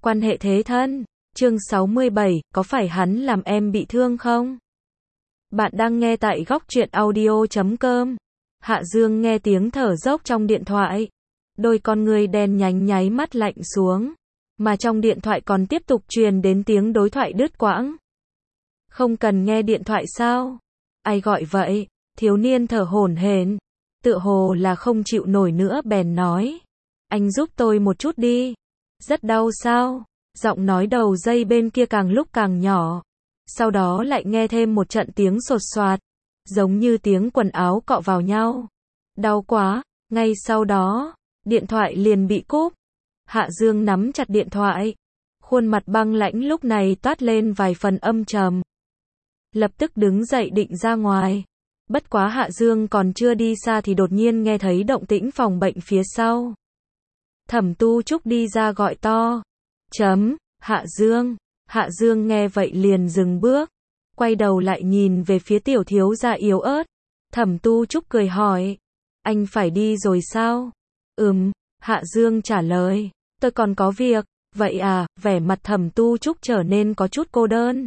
Quan hệ thế thân. Chương 67, có phải hắn làm em bị thương không? Bạn đang nghe tại góc truyện audio.com. Hạ Dương nghe tiếng thở dốc trong điện thoại. Đôi con người đen nhánh nháy mắt lạnh xuống. Mà trong điện thoại còn tiếp tục truyền đến tiếng đối thoại đứt quãng. Không cần nghe điện thoại sao? Ai gọi vậy? Thiếu niên thở hổn hển, tựa hồ là không chịu nổi nữa bèn nói. Anh giúp tôi một chút đi. Rất đau sao? Giọng nói đầu dây bên kia càng lúc càng nhỏ. Sau đó lại nghe thêm một trận tiếng sột soạt, giống như tiếng quần áo cọ vào nhau. Đau quá. Ngay sau đó, điện thoại liền bị cúp. Hạ Dương nắm chặt điện thoại. Khuôn mặt băng lãnh lúc này toát lên vài phần âm trầm. Lập tức đứng dậy định ra ngoài. Bất quá Hạ Dương còn chưa đi xa thì đột nhiên nghe thấy động tĩnh phòng bệnh phía sau. Thẩm Tu Trúc đi ra gọi to. Hạ Dương. Hạ Dương nghe vậy liền dừng bước. Quay đầu lại nhìn về phía tiểu thiếu gia yếu ớt. Thẩm Tu Trúc cười hỏi. Anh phải đi rồi sao? Hạ Dương trả lời. Tôi còn có việc. Vậy à? Vẻ mặt Thẩm Tu Trúc trở nên có chút cô đơn.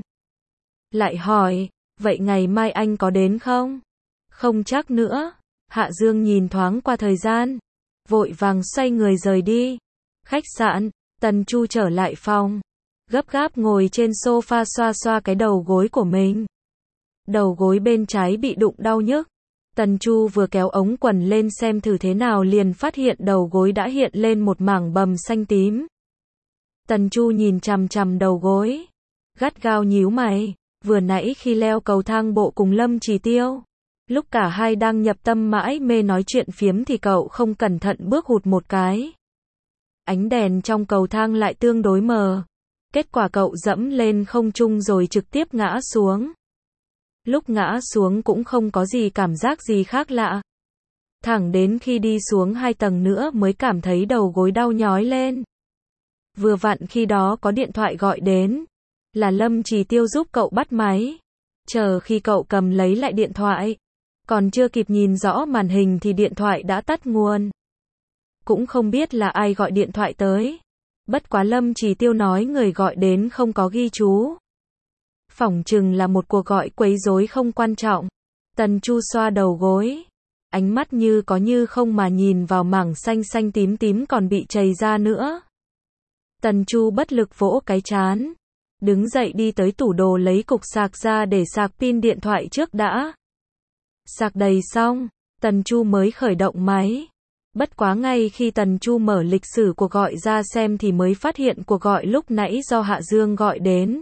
Lại hỏi. Vậy ngày mai anh có đến không? Không chắc nữa. Hạ Dương nhìn thoáng qua thời gian. Vội vàng xoay người rời đi. Khách sạn. Tần Chu trở lại phòng. Gấp gáp ngồi trên sofa xoa xoa cái đầu gối của mình. Đầu gối bên trái bị đụng đau nhức. Tần Chu vừa kéo ống quần lên xem thử thế nào liền phát hiện đầu gối đã hiện lên một mảng bầm xanh tím. Tần Chu nhìn chằm chằm đầu gối. Gắt gao nhíu mày. Vừa nãy khi leo cầu thang bộ cùng Lâm Chỉ Tiêu, lúc cả hai đang nhập tâm mãi mê nói chuyện phiếm thì cậu không cẩn thận bước hụt một cái. Ánh đèn trong cầu thang lại tương đối mờ. Kết quả cậu dẫm lên không trung rồi trực tiếp ngã xuống. Lúc ngã xuống cũng không có gì cảm giác gì khác lạ. Thẳng đến khi đi xuống 2 tầng nữa mới cảm thấy đầu gối đau nhói lên. Vừa vặn khi đó có điện thoại gọi đến. Là Lâm Chỉ Tiêu giúp cậu bắt máy. Chờ khi cậu cầm lấy lại điện thoại, còn chưa kịp nhìn rõ màn hình thì điện thoại đã tắt nguồn. Cũng không biết là ai gọi điện thoại tới. Bất quá Lâm Chỉ Tiêu nói người gọi đến không có ghi chú. Phỏng chừng là một cuộc gọi quấy rối không quan trọng. Tần Chu xoa đầu gối. Ánh mắt như có như không mà nhìn vào mảng xanh xanh tím tím còn bị chày ra nữa. Tần Chu bất lực vỗ cái trán. Đứng dậy đi tới tủ đồ lấy cục sạc ra để sạc pin điện thoại trước đã. Sạc đầy xong, Tần Chu mới khởi động máy. Bất quá ngay khi Tần Chu mở lịch sử cuộc gọi ra xem thì mới phát hiện cuộc gọi lúc nãy do Hạ Dương gọi đến.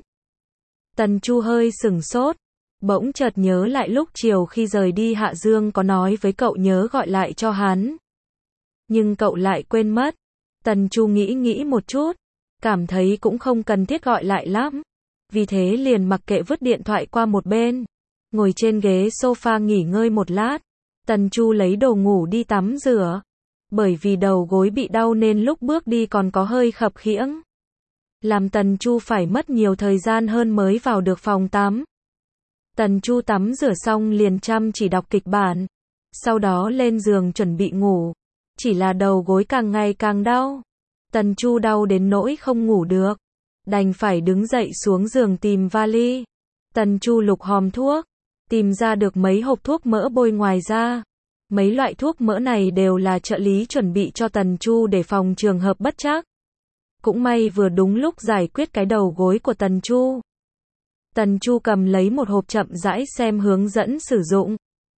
Tần Chu hơi sửng sốt, bỗng chợt nhớ lại lúc chiều khi rời đi Hạ Dương có nói với cậu nhớ gọi lại cho hắn. Nhưng cậu lại quên mất. Tần Chu nghĩ một chút. Cảm thấy cũng không cần thiết gọi lại lắm. Vì thế liền mặc kệ vứt điện thoại qua một bên. Ngồi trên ghế sofa nghỉ ngơi một lát. Tần Chu lấy đồ ngủ đi tắm rửa. Bởi vì đầu gối bị đau nên lúc bước đi còn có hơi khập khiễng. Làm Tần Chu phải mất nhiều thời gian hơn mới vào được phòng tắm. Tần Chu tắm rửa xong liền chăm chỉ đọc kịch bản. Sau đó lên giường chuẩn bị ngủ. Chỉ là đầu gối càng ngày càng đau. Tần Chu đau đến nỗi không ngủ được. Đành phải đứng dậy xuống giường tìm vali. Tần Chu lục hòm thuốc. Tìm ra được mấy hộp thuốc mỡ bôi ngoài ra. Mấy loại thuốc mỡ này đều là trợ lý chuẩn bị cho Tần Chu để phòng trường hợp bất trắc. Cũng may vừa đúng lúc giải quyết cái đầu gối của Tần Chu. Tần Chu cầm lấy một hộp chậm rãi xem hướng dẫn sử dụng.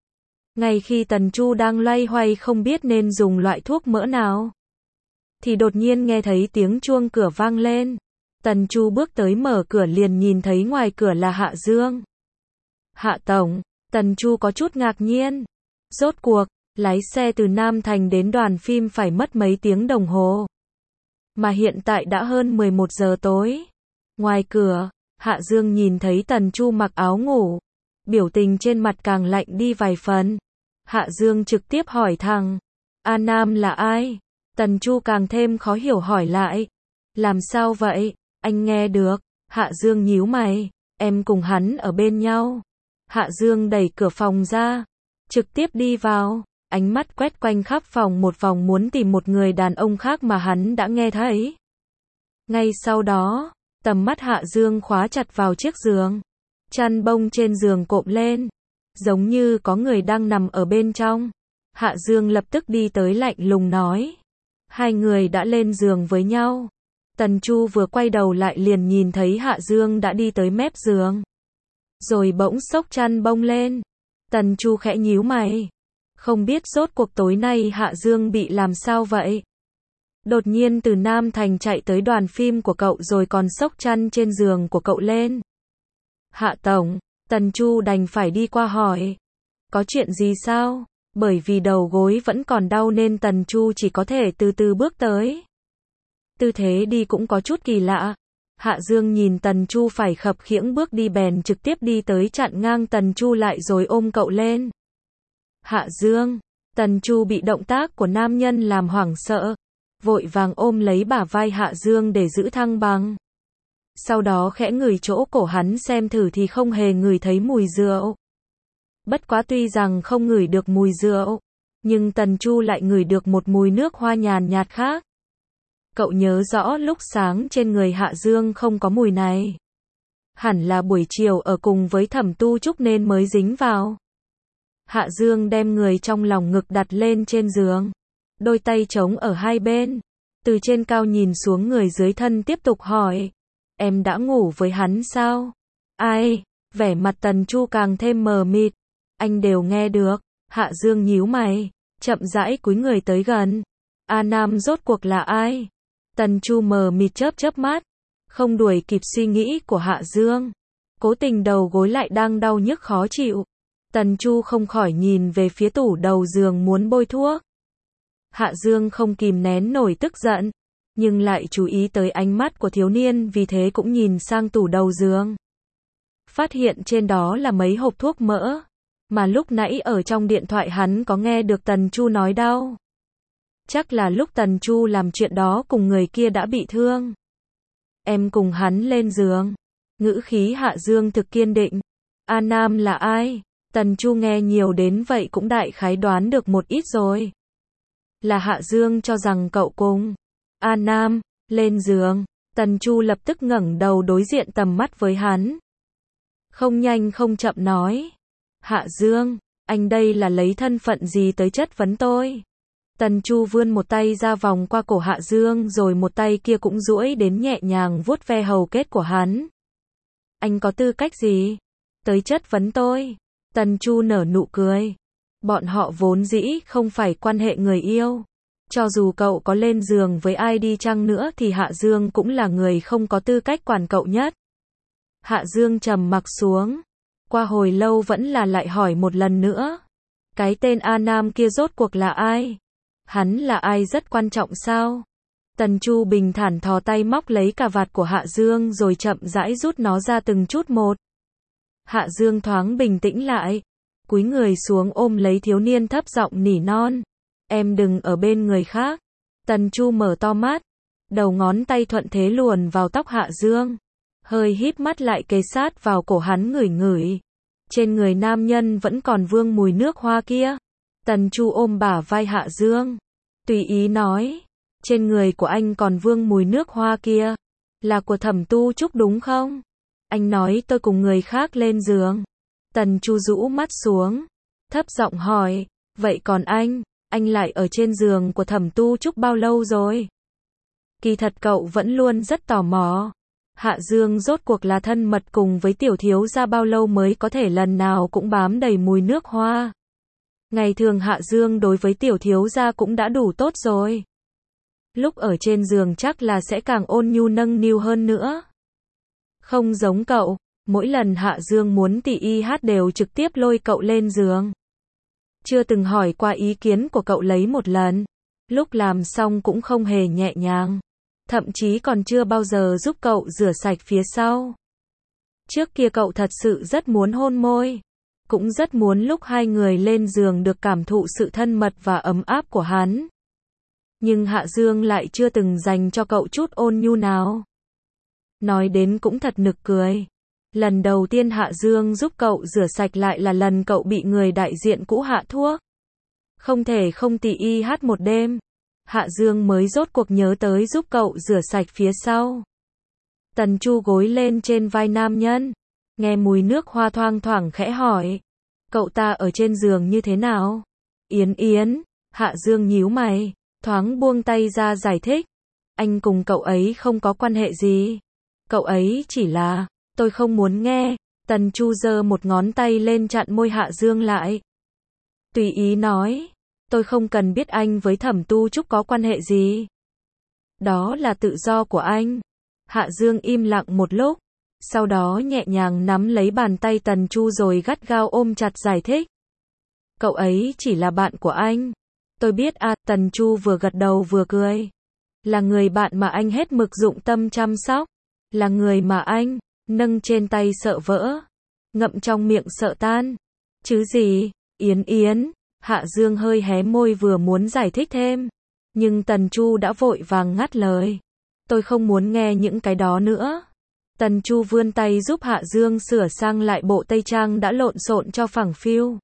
Ngay khi Tần Chu đang loay hoay không biết nên dùng loại thuốc mỡ nào, thì đột nhiên nghe thấy tiếng chuông cửa vang lên. Tần Chu bước tới mở cửa liền nhìn thấy ngoài cửa là Hạ Dương. Hạ Tổng. Tần Chu có chút ngạc nhiên. Rốt cuộc, lái xe từ Nam Thành đến đoàn phim phải mất mấy tiếng đồng hồ. Mà hiện tại đã hơn 11 giờ tối. Ngoài cửa, Hạ Dương nhìn thấy Tần Chu mặc áo ngủ. Biểu tình trên mặt càng lạnh đi vài phần. Hạ Dương trực tiếp hỏi thẳng. A Nam là ai? Tần Chu càng thêm khó hiểu hỏi lại. Làm sao vậy? Anh nghe được. Hạ Dương nhíu mày. Em cùng hắn ở bên nhau. Hạ Dương đẩy cửa phòng ra. Trực tiếp đi vào. Ánh mắt quét quanh khắp phòng một vòng muốn tìm một người đàn ông khác mà hắn đã nghe thấy. Ngay sau đó, tầm mắt Hạ Dương khóa chặt vào chiếc giường. Chăn bông trên giường cộm lên, giống như có người đang nằm ở bên trong. Hạ Dương lập tức đi tới lạnh lùng nói. Hai người đã lên giường với nhau. Tần Chu vừa quay đầu lại liền nhìn thấy Hạ Dương đã đi tới mép giường. Rồi bỗng xốc chăn bông lên. Tần Chu khẽ nhíu mày. Không biết rốt cuộc tối nay Hạ Dương bị làm sao vậy? Đột nhiên từ Nam Thành chạy tới đoàn phim của cậu rồi còn xốc chăn trên giường của cậu lên. Hạ Tổng, Tần Chu đành phải đi qua hỏi. Có chuyện gì sao? Bởi vì đầu gối vẫn còn đau nên Tần Chu chỉ có thể từ từ bước tới. Tư thế đi cũng có chút kỳ lạ. Hạ Dương nhìn Tần Chu phải khập khiễng bước đi bèn trực tiếp đi tới chặn ngang Tần Chu lại rồi ôm cậu lên. Hạ Dương, Tần Chu bị động tác của nam nhân làm hoảng sợ, vội vàng ôm lấy bả vai Hạ Dương để giữ thăng bằng. Sau đó khẽ ngửi chỗ cổ hắn xem thử thì không hề ngửi thấy mùi rượu. Bất quá tuy rằng không ngửi được mùi rượu, nhưng Tần Chu lại ngửi được một mùi nước hoa nhàn nhạt khác. Cậu nhớ rõ lúc sáng trên người Hạ Dương không có mùi này. Hẳn là buổi chiều ở cùng với Thẩm Tu Trúc nên mới dính vào. Hạ Dương đem người trong lòng ngực đặt lên trên giường. Đôi tay trống ở hai bên. Từ trên cao nhìn xuống người dưới thân tiếp tục hỏi. Em đã ngủ với hắn sao? Ai? Vẻ mặt Tần Chu càng thêm mờ mịt. Anh đều nghe được. Hạ Dương nhíu mày, chậm rãi cúi người tới gần. A Nam rốt cuộc là ai? Tần Chu mờ mịt chớp mắt, không đuổi kịp suy nghĩ của Hạ Dương. Cố tình đầu gối lại đang đau nhức khó chịu. Tần Chu không khỏi nhìn về phía tủ đầu giường muốn bôi thuốc. Hạ Dương không kìm nén nổi tức giận, nhưng lại chú ý tới ánh mắt của thiếu niên vì thế cũng nhìn sang tủ đầu giường. Phát hiện trên đó là mấy hộp thuốc mỡ, mà lúc nãy ở trong điện thoại hắn có nghe được Tần Chu nói đau. Chắc là lúc Tần Chu làm chuyện đó cùng người kia đã bị thương. Em cùng hắn lên giường. Ngữ khí Hạ Dương thực kiên định. A Nam là ai? Tần Chu nghe nhiều đến vậy cũng đại khái đoán được một ít rồi. Là Hạ Dương cho rằng cậu cùng A Nam lên giường. Tần Chu lập tức ngẩng đầu đối diện tầm mắt với hắn. Không nhanh không chậm nói. Hạ Dương, anh đây là lấy thân phận gì tới chất vấn tôi? Tần Chu vươn một tay ra vòng qua cổ Hạ Dương rồi một tay kia cũng duỗi đến nhẹ nhàng vuốt ve hầu kết của hắn. Anh có tư cách gì? Tới chất vấn tôi. Tần Chu nở nụ cười. Bọn họ vốn dĩ không phải quan hệ người yêu. Cho dù cậu có lên giường với ai đi chăng nữa thì Hạ Dương cũng là người không có tư cách quản cậu nhất. Hạ Dương trầm mặc xuống. Qua hồi lâu vẫn là lại hỏi một lần nữa. Cái tên A Nam kia rốt cuộc là ai? Hắn là ai rất quan trọng sao? Tần Chu bình thản thò tay móc lấy cà vạt của Hạ Dương rồi chậm rãi rút nó ra từng chút một. Hạ Dương thoáng bình tĩnh lại, cúi người xuống ôm lấy thiếu niên thấp giọng nỉ non. Em đừng ở bên người khác. Tần Chu mở to mắt, đầu ngón tay thuận thế luồn vào tóc Hạ Dương, hơi híp mắt lại kề sát vào cổ hắn ngửi ngửi. Trên người nam nhân vẫn còn vương mùi nước hoa kia. Tần Chu ôm bả vai Hạ Dương, tùy ý nói, trên người của anh còn vương mùi nước hoa kia, là của Thẩm Tu Trúc đúng không? Anh nói tôi cùng người khác lên giường. Tần Chu rũ mắt xuống, thấp giọng hỏi, vậy còn anh lại ở trên giường của Thẩm Tu Trúc bao lâu rồi? Kỳ thật cậu vẫn luôn rất tò mò. Hạ Dương rốt cuộc là thân mật cùng với tiểu thiếu gia bao lâu mới có thể lần nào cũng bám đầy mùi nước hoa. Ngày thường Hạ Dương đối với tiểu thiếu gia cũng đã đủ tốt rồi. Lúc ở trên giường chắc là sẽ càng ôn nhu nâng niu hơn nữa. Không giống cậu, mỗi lần Hạ Dương muốn tỉ y hát đều trực tiếp lôi cậu lên giường. Chưa từng hỏi qua ý kiến của cậu lấy một lần. Lúc làm xong cũng không hề nhẹ nhàng. Thậm chí còn chưa bao giờ giúp cậu rửa sạch phía sau. Trước kia cậu thật sự rất muốn hôn môi. Cũng rất muốn lúc hai người lên giường được cảm thụ sự thân mật và ấm áp của hắn. Nhưng Hạ Dương lại chưa từng dành cho cậu chút ôn nhu nào. Nói đến cũng thật nực cười. Lần đầu tiên Hạ Dương giúp cậu rửa sạch lại là lần cậu bị người đại diện cũ hạ thuốc. Không thể không tỉ y hát một đêm. Hạ Dương mới rốt cuộc nhớ tới giúp cậu rửa sạch phía sau. Tần Chu gối lên trên vai nam nhân, nghe mùi nước hoa thoang thoảng khẽ hỏi. Cậu ta ở trên giường như thế nào? Yến Yến, Hạ Dương nhíu mày, thoáng buông tay ra giải thích. Anh cùng cậu ấy không có quan hệ gì. Cậu ấy chỉ là, tôi không muốn nghe. Tần Chu giơ một ngón tay lên chặn môi Hạ Dương lại. Tùy ý nói, tôi không cần biết anh với Thẩm Tu Trúc có quan hệ gì. Đó là tự do của anh. Hạ Dương im lặng một lúc, sau đó nhẹ nhàng nắm lấy bàn tay Tần Chu rồi gắt gao ôm chặt giải thích. Cậu ấy chỉ là bạn của anh. Tôi biết à, Tần Chu vừa gật đầu vừa cười. Là người bạn mà anh hết mực dụng tâm chăm sóc. Là người mà anh nâng trên tay sợ vỡ, ngậm trong miệng sợ tan. Chứ gì, Yến Yến, Hạ Dương hơi hé môi vừa muốn giải thích thêm. Nhưng Tần Chu đã vội vàng ngắt lời. Tôi không muốn nghe những cái đó nữa. Tần Chu vươn tay giúp Hạ Dương sửa sang lại bộ tây trang đã lộn xộn cho phẳng phiu.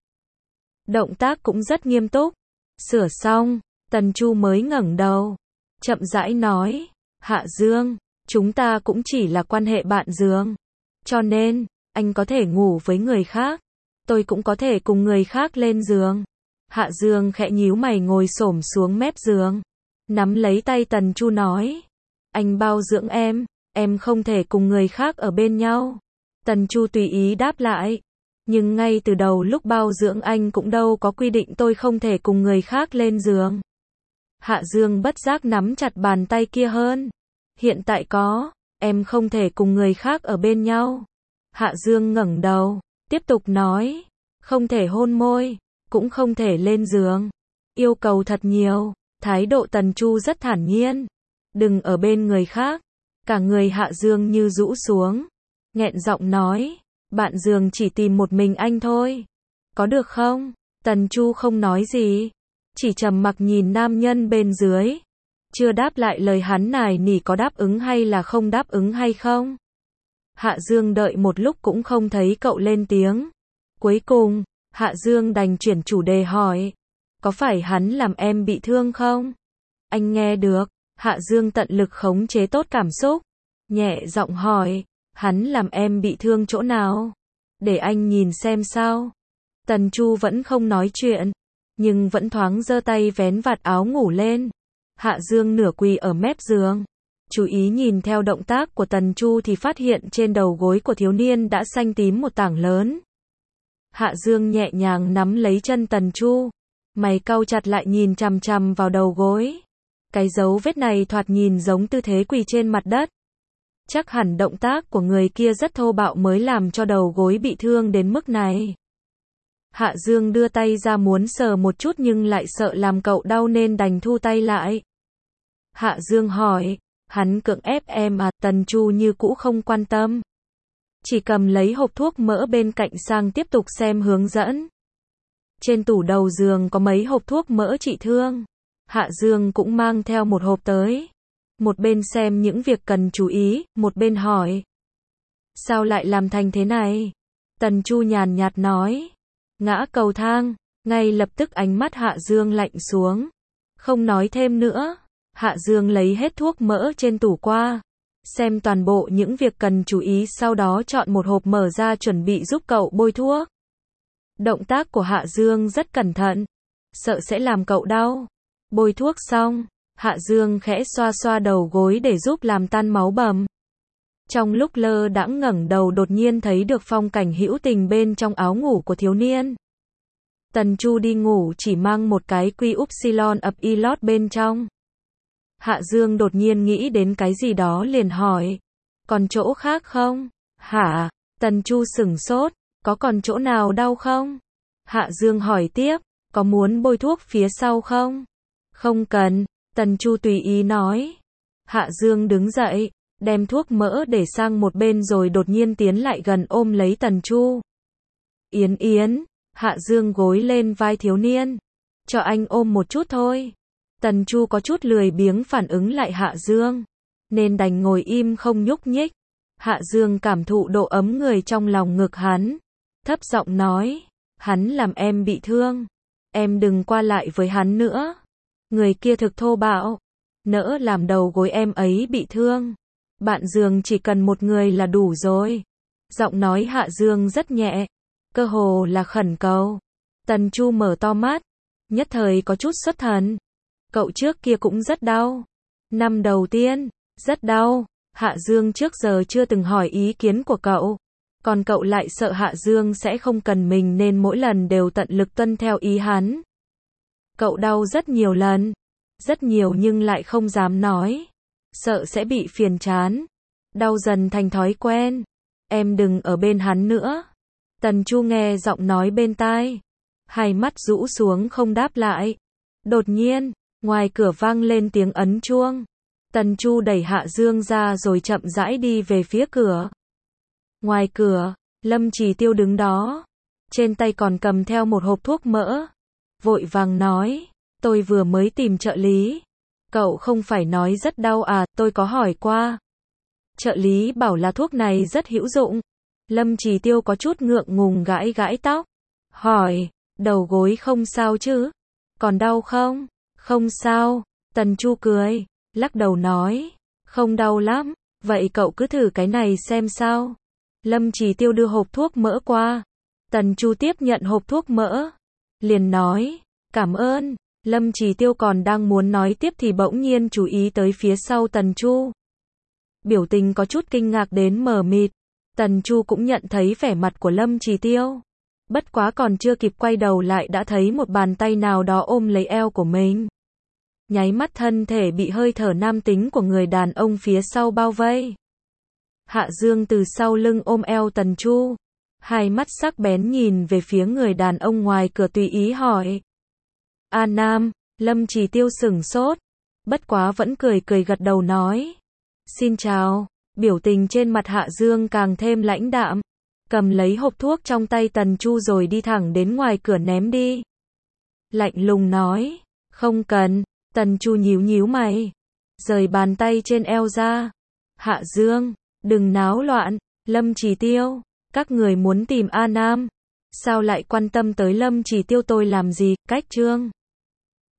Động tác cũng rất nghiêm túc. Sửa xong, Tần Chu mới ngẩng đầu, chậm rãi nói, Hạ Dương, chúng ta cũng chỉ là quan hệ bạn giường. Cho nên, anh có thể ngủ với người khác. Tôi cũng có thể cùng người khác lên giường. Hạ Dương khẽ nhíu mày ngồi xổm xuống mép giường, nắm lấy tay Tần Chu nói. Anh bao dưỡng em không thể cùng người khác ở bên nhau. Tần Chu tùy ý đáp lại. Nhưng ngay từ đầu lúc bao dưỡng anh cũng đâu có quy định tôi không thể cùng người khác lên giường. Hạ Dương bất giác nắm chặt bàn tay kia hơn. Hiện tại có, em không thể cùng người khác ở bên nhau. Hạ Dương ngẩng đầu, tiếp tục nói, không thể hôn môi, cũng không thể lên giường. Yêu cầu thật nhiều, thái độ Tần Chu rất thản nhiên. Đừng ở bên người khác. Cả người Hạ Dương như rũ xuống, nghẹn giọng nói, bạn giường chỉ tìm một mình anh thôi. Có được không? Tần Chu không nói gì, chỉ trầm mặc nhìn nam nhân bên dưới. Chưa đáp lại lời hắn nài nỉ có đáp ứng hay là không đáp ứng hay không. Hạ Dương đợi một lúc cũng không thấy cậu lên tiếng. Cuối cùng, Hạ Dương đành chuyển chủ đề hỏi. Có phải hắn làm em bị thương không? Anh nghe được. Hạ Dương tận lực khống chế tốt cảm xúc. Nhẹ giọng hỏi. Hắn làm em bị thương chỗ nào? Để anh nhìn xem sao. Tần Chu vẫn không nói chuyện, nhưng vẫn thoáng giơ tay vén vạt áo ngủ lên. Hạ Dương nửa quỳ ở mép giường, chú ý nhìn theo động tác của Tần Chu thì phát hiện trên đầu gối của thiếu niên đã xanh tím một tảng lớn. Hạ Dương nhẹ nhàng nắm lấy chân Tần Chu, mày cau chặt lại nhìn chằm chằm vào đầu gối. Cái dấu vết này thoạt nhìn giống tư thế quỳ trên mặt đất. Chắc hẳn động tác của người kia rất thô bạo mới làm cho đầu gối bị thương đến mức này. Hạ Dương đưa tay ra muốn sờ một chút nhưng lại sợ làm cậu đau nên đành thu tay lại. Hạ Dương hỏi, hắn cưỡng ép em à? Tần Chu như cũ không quan tâm, chỉ cầm lấy hộp thuốc mỡ bên cạnh sang tiếp tục xem hướng dẫn. Trên tủ đầu giường có mấy hộp thuốc mỡ trị thương. Hạ Dương cũng mang theo một hộp tới. Một bên xem những việc cần chú ý, một bên hỏi. Sao lại làm thành thế này? Tần Chu nhàn nhạt nói. Ngã cầu thang. Ngay lập tức ánh mắt Hạ Dương lạnh xuống. Không nói thêm nữa. Hạ Dương lấy hết thuốc mỡ trên tủ qua. Xem toàn bộ những việc cần chú ý sau đó chọn một hộp mở ra chuẩn bị giúp cậu bôi thuốc. Động tác của Hạ Dương rất cẩn thận. Sợ sẽ làm cậu đau. Bôi thuốc xong, Hạ Dương khẽ xoa xoa đầu gối để giúp làm tan máu bầm. Trong lúc lơ đãng ngẩng đầu đột nhiên thấy được phong cảnh hữu tình bên trong áo ngủ của thiếu niên. Tần Chu đi ngủ chỉ mang một cái quy upsilon ập y lót bên trong. Hạ Dương đột nhiên nghĩ đến cái gì đó liền hỏi. Còn chỗ khác không? Hả? Tần Chu sửng sốt. Có còn chỗ nào đau không? Hạ Dương hỏi tiếp. Có muốn bôi thuốc phía sau không? Không cần. Tần Chu tùy ý nói. Hạ Dương đứng dậy, đem thuốc mỡ để sang một bên rồi đột nhiên tiến lại gần ôm lấy Tần Chu. Yến Yến. Hạ Dương gối lên vai thiếu niên. Cho anh ôm một chút thôi. Tần Chu có chút lười biếng phản ứng lại Hạ Dương, nên đành ngồi im không nhúc nhích. Hạ Dương cảm thụ độ ấm người trong lòng ngực hắn. Thấp giọng nói. Hắn làm em bị thương. Em đừng qua lại với hắn nữa. Người kia thực thô bạo, nỡ làm đầu gối em ấy bị thương. Bạn Dương chỉ cần một người là đủ rồi. Giọng nói Hạ Dương rất nhẹ, cơ hồ là khẩn cầu. Tần Chu mở to mắt, nhất thời có chút xuất thần. Cậu trước kia cũng rất đau. Năm đầu tiên, rất đau. Hạ Dương trước giờ chưa từng hỏi ý kiến của cậu. Còn cậu lại sợ Hạ Dương sẽ không cần mình nên mỗi lần đều tận lực tuân theo ý hắn. Cậu đau rất nhiều lần. Rất nhiều nhưng lại không dám nói. Sợ sẽ bị phiền chán. Đau dần thành thói quen. Em đừng ở bên hắn nữa. Tần Chu nghe giọng nói bên tai. Hai mắt rũ xuống không đáp lại. Đột nhiên, ngoài cửa vang lên tiếng ấn chuông. Tần Chu đẩy Hạ Dương ra rồi chậm rãi đi về phía cửa. Ngoài cửa, Lâm Chỉ Tiêu đứng đó. Trên tay còn cầm theo một hộp thuốc mỡ. Vội vàng nói, tôi vừa mới tìm trợ lý. Cậu không phải nói rất đau à, tôi có hỏi qua. Trợ lý bảo là thuốc này rất hữu dụng. Lâm Chỉ Tiêu có chút ngượng ngùng gãi gãi tóc. Hỏi, đầu gối không sao chứ? Còn đau không? Không sao. Tần Chu cười, lắc đầu nói, không đau lắm. Vậy cậu cứ thử cái này xem sao. Lâm Chỉ Tiêu đưa hộp thuốc mỡ qua. Tần Chu tiếp nhận hộp thuốc mỡ. Liền nói, cảm ơn. Lâm Chỉ Tiêu còn đang muốn nói tiếp thì bỗng nhiên chú ý tới phía sau Tần Chu. Biểu tình có chút kinh ngạc đến mờ mịt. Tần Chu cũng nhận thấy vẻ mặt của Lâm Chỉ Tiêu. Bất quá còn chưa kịp quay đầu lại đã thấy một bàn tay nào đó ôm lấy eo của mình. Nháy mắt thân thể bị hơi thở nam tính của người đàn ông phía sau bao vây. Hạ Dương từ sau lưng ôm eo Tần Chu. Hai mắt sắc bén nhìn về phía người đàn ông ngoài cửa tùy ý hỏi. A Nam, Lâm Chỉ Tiêu sửng sốt. Bất quá vẫn cười cười gật đầu nói. Xin chào. Biểu tình trên mặt Hạ Dương càng thêm lãnh đạm. Cầm lấy hộp thuốc trong tay Tần Chu rồi đi thẳng đến ngoài cửa ném đi. Lạnh lùng nói. Không cần. Tần Chu nhíu nhíu mày. Rời bàn tay trên eo ra. Hạ Dương, đừng náo loạn. Lâm Chỉ Tiêu, các người muốn tìm A Nam. Sao lại quan tâm tới Lâm Chỉ Tiêu tôi làm gì? Cách chương.